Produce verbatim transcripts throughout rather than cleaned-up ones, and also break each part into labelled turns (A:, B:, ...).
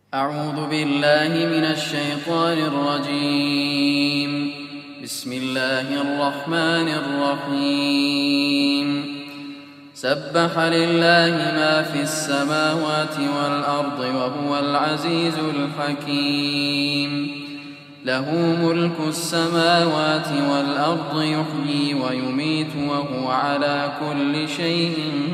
A: أعوذ بالله من الشيطان الرجيم. بسم الله الرحمن الرحيم. سبح لله ما في السماوات والأرض وهو العزيز الحكيم. له ملك السماوات والأرض يحيي ويميت وهو على كل شيء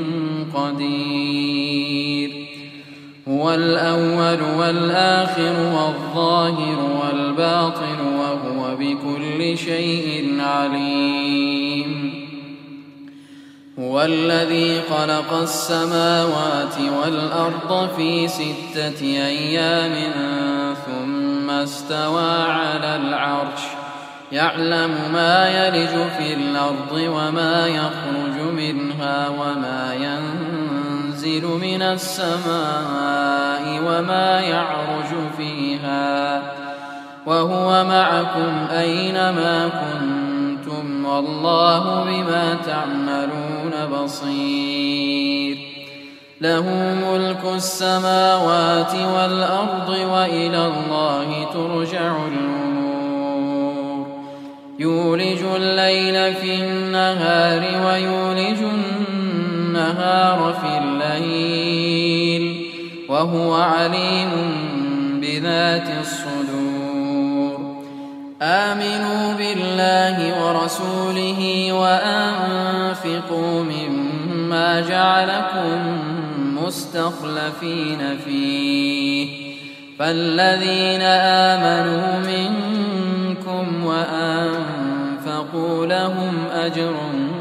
A: قدير. هو الأول والآخر والظاهر والباطن وهو بكل شيء عليم. هو الذي خلق السماوات والأرض في ستة أيام ثم استوى على العرش يعلم ما يلج في الأرض وما يخرج منها وما ينزل من السماء وما يعرج فيها وهو معكم أينما كنتم والله بما تعملون بصير. له ملك السماوات والأرض وإلى الله ترجع الأمور. يولج الليل في النهار ويولج النهار في الليل وهو عليم بذات الصدور. آمنوا بالله ورسوله وأنفقوا مما جعلكم مستخلفين فيه فالذين آمنوا منكم وأنفقوا لهم أجر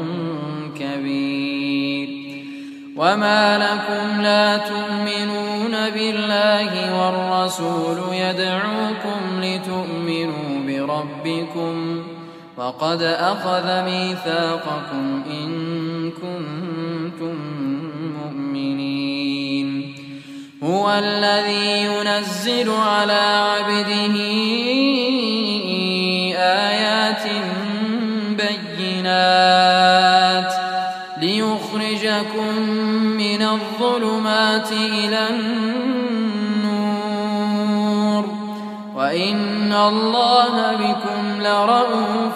A: كبير. وما لكم لا تؤمنون بالله والرسول يدعوكم لتؤمنوا بربكم وقد أخذ ميثاقكم إن كنتم مؤمنين. هو الذي ينزل على عبده آيات بينات ليخرجكم من الظلمات إلى النور وإن الله بكم لرءوف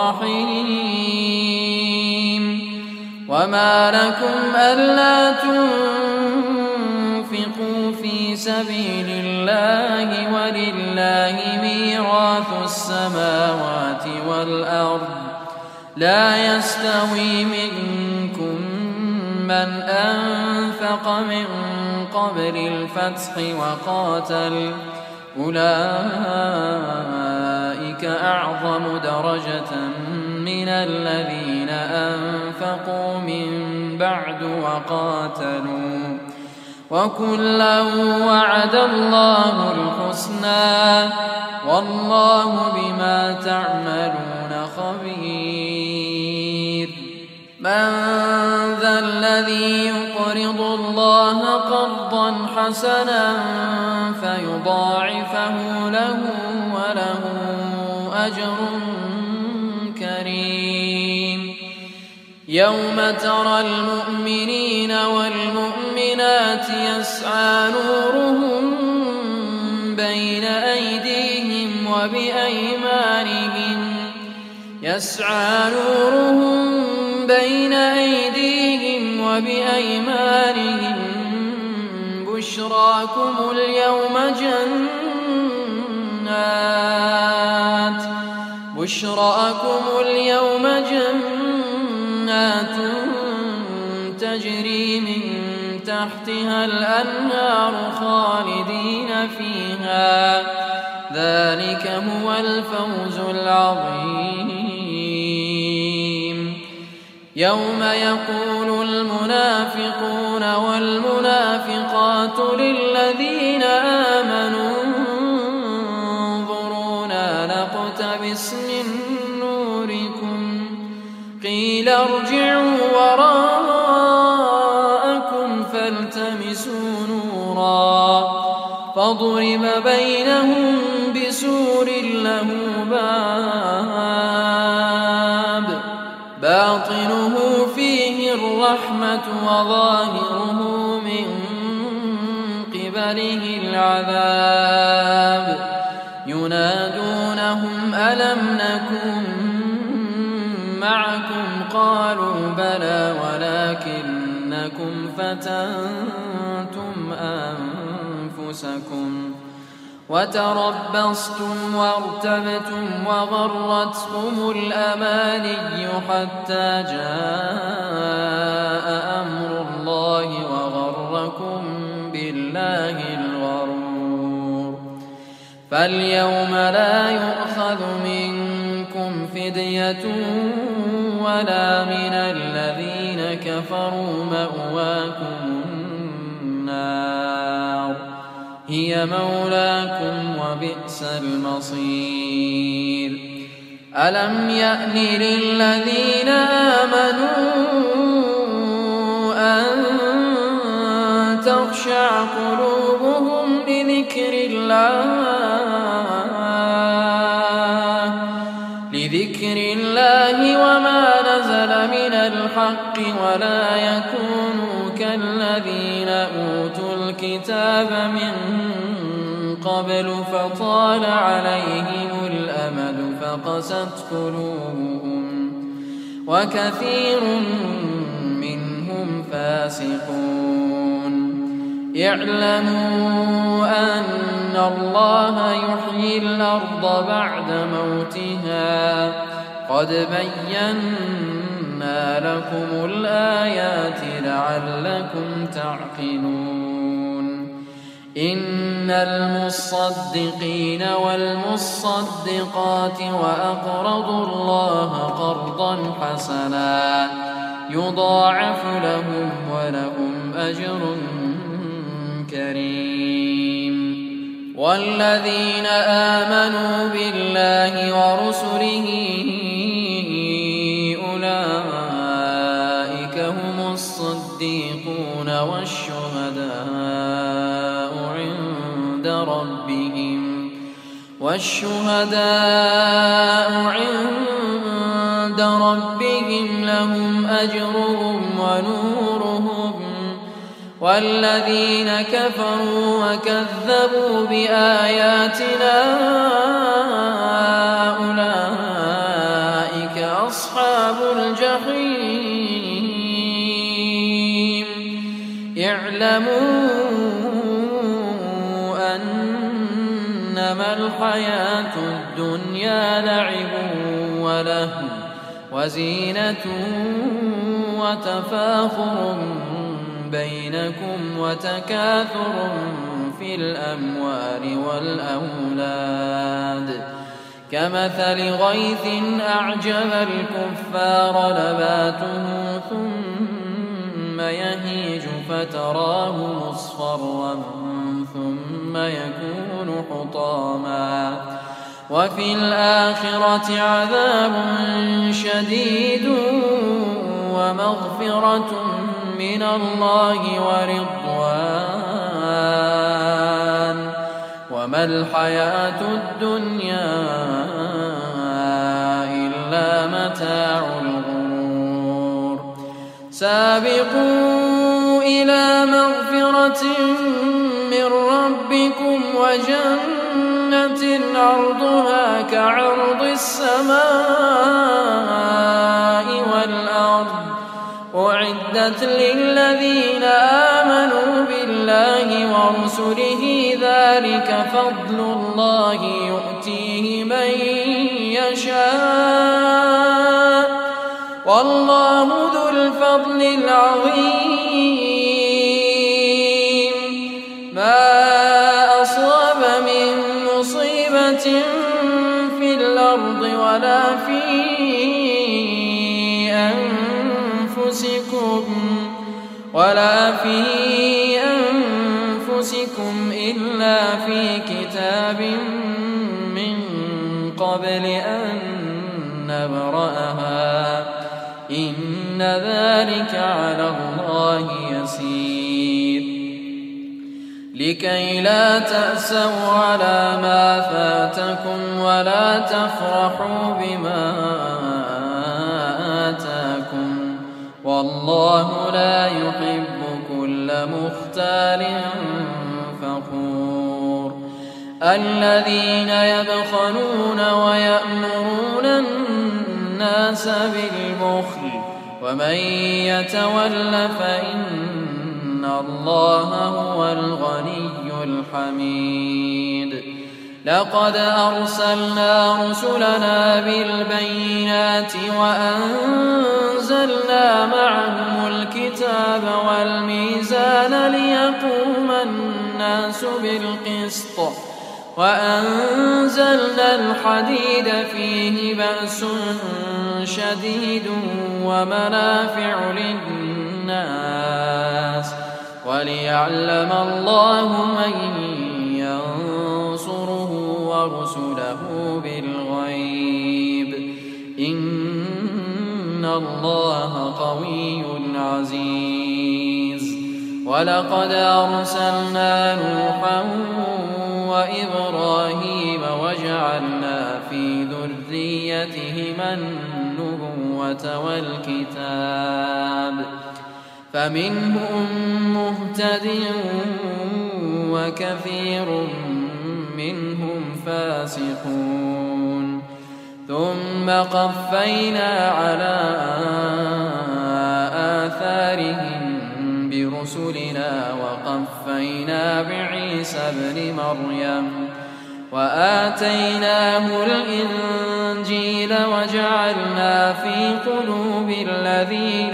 A: رحيم. وما لكم ألا تنفقوا في سبيل الله ولله ميراث السماوات والأرض لا يستوي منكم من أنفق من قبل الفتح وقاتل أولئك أعظم درجة من الذين أنفقوا من بعد وقاتلوا وكلا وعد الله الحسنى والله بما تعملون خبير. من ذا الذي يقرض الله قرضا حسنا فيضاعفه له وله أجر كريم. يوم ترى المؤمنين والمؤمنات يسعى نورهم بين أيديهم وبأيمانهم يسعى نورهم بين أيديهم وبأيمانهم بشراكم اليوم جنات بشراكم اليوم جنات تجري من تحتها الأنهار خالدين فيها ذلك هو الفوز العظيم. يوم يقول المنافقون والمنافقات للذين آمنوا انظرونا نقتبس من نوركم قيل ارجعوا وراءكم فالتمسوا نورا فضرب بينهم بسور له باب باطنه فيه الرحمة وظاهره من قبله العذاب ينادونهم ألم نكن معكم قالوا بلى ولكنكم فتنتم أنفسكم وتربصتم وارتبتم وغرتكم الأماني حتى جاء أمر الله وغركم بالله الغرور فاليوم لا يؤخذ منكم فدية ولا من الذين كفروا مأواكم النار هي مولاكم وبئس المصير ألم يأن للذين آمنوا أن تخشع قلوبهم لذكر الله لذكر الله وما نزل من الحق ولا يكونوا كالذين أوتوا الكتاب من قبل فطال عليهم الأمد فقست قلوبهم وكثير منهم فاسقون اعلموا أن الله يحيي الأرض بعد موتها قد بينا لكم الآيات لعلكم تعقلون إن المصدقين والمصدقات وأقرضوا الله قرضا حسنا يضاعف لهم ولهم أجر كريم والذين آمنوا بالله ورسله أولئك هم الصديقون والشهداء عند ربهم والشهداء عند ربهم لهم أجرهم ونورهم والذين كفروا وكذبوا بآياتنا أولئك أصحاب الجحيم اعلموا أنما الحياة الدنيا لعب ولهو وزينة وتفاخر بينكم وتكاثر في الأموال والأولاد كمثل غيث أعجب الكفار نباته ثم يهيج فتراه مصفرا ثم يكون حطاما وفي الآخرة عذاب شديد ومغفرة من الله ورضوان وما الحياة الدنيا إلا متاع الغرور سابقوا إلى مغفرة من ربكم وجنة عرضها كعرض السماء والأرض أعدت للذين آمنوا بالله ورسله ذلك فضل الله يؤتيه من يشاء والله ذو الفضل العظيم ما أصاب من مصيبة في الأرض ولا في أنفسكم ولا في أنفسكم إلا في كتاب من قبل أن نبرأها إن ذلك على الله يسير لكي لا تأسوا على ما فاتكم ولا تفرحوا بما آتاكم والله لا يحب كل مختال فخور الذين يبخلون ويأمرون الناس بالبخل ومن يتول فإن الله هو الغني الحميد. لقد أرسلنا رسلنا بالبينات وأنزلنا معهم الكتاب والميزان ليقوم الناس بالقسط وأنزلنا الحديد فيه بأس شديد ومنافع للناس وليعلم الله من ينصره ورسله بالغيب إن الله قوي عزيز. ولقد أرسلنا نوحا وإبراهيم وجعلنا في ذريتهما النبوة والكتاب فمنهم مهتد وكثير منهم فاسقون. ثم قفينا على آثارهم برسلنا وقفينا بعيسى ابن مريم وآتيناه الإنجيل وجعلنا في قلوب الذين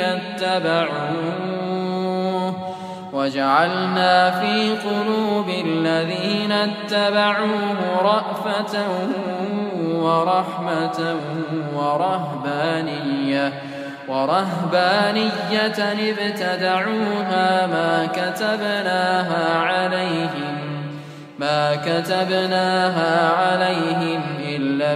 A: اتبعوه وجعلنا في قلوب الذين اتبعوه رأفة ورحمة ورهبانية ورهبانية ابتدعوها ما كتبناها عليهم ما كتبناها عليهم إلا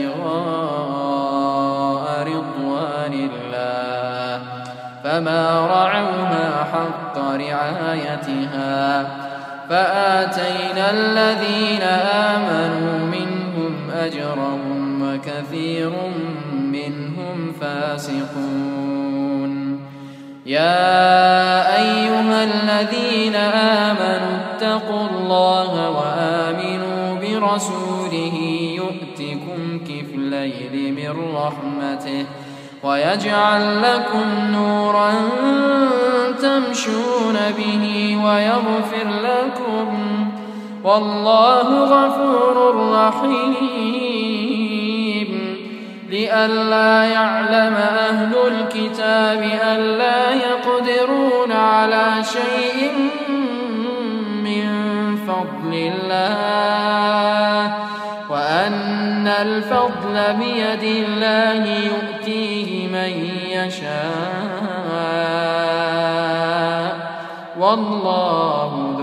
A: ابتغاء رضوان الله فما رعوها حق رعايتها فآتينا الذين آمنوا منهم أجرهم وكثير منهم فاسقون. يا أيها الذين آمنوا اتقوا الله وآمنوا برسوله يؤتكم كفلين من رحمته ويجعل لكم نورا تمشون به ويغفر لكم والله غفور رحيم. لئلا يعلم أهل الكتاب ألا يقدرون على شيء من فضل الله وأن الفضل بيد الله يؤتيه من يشاء والله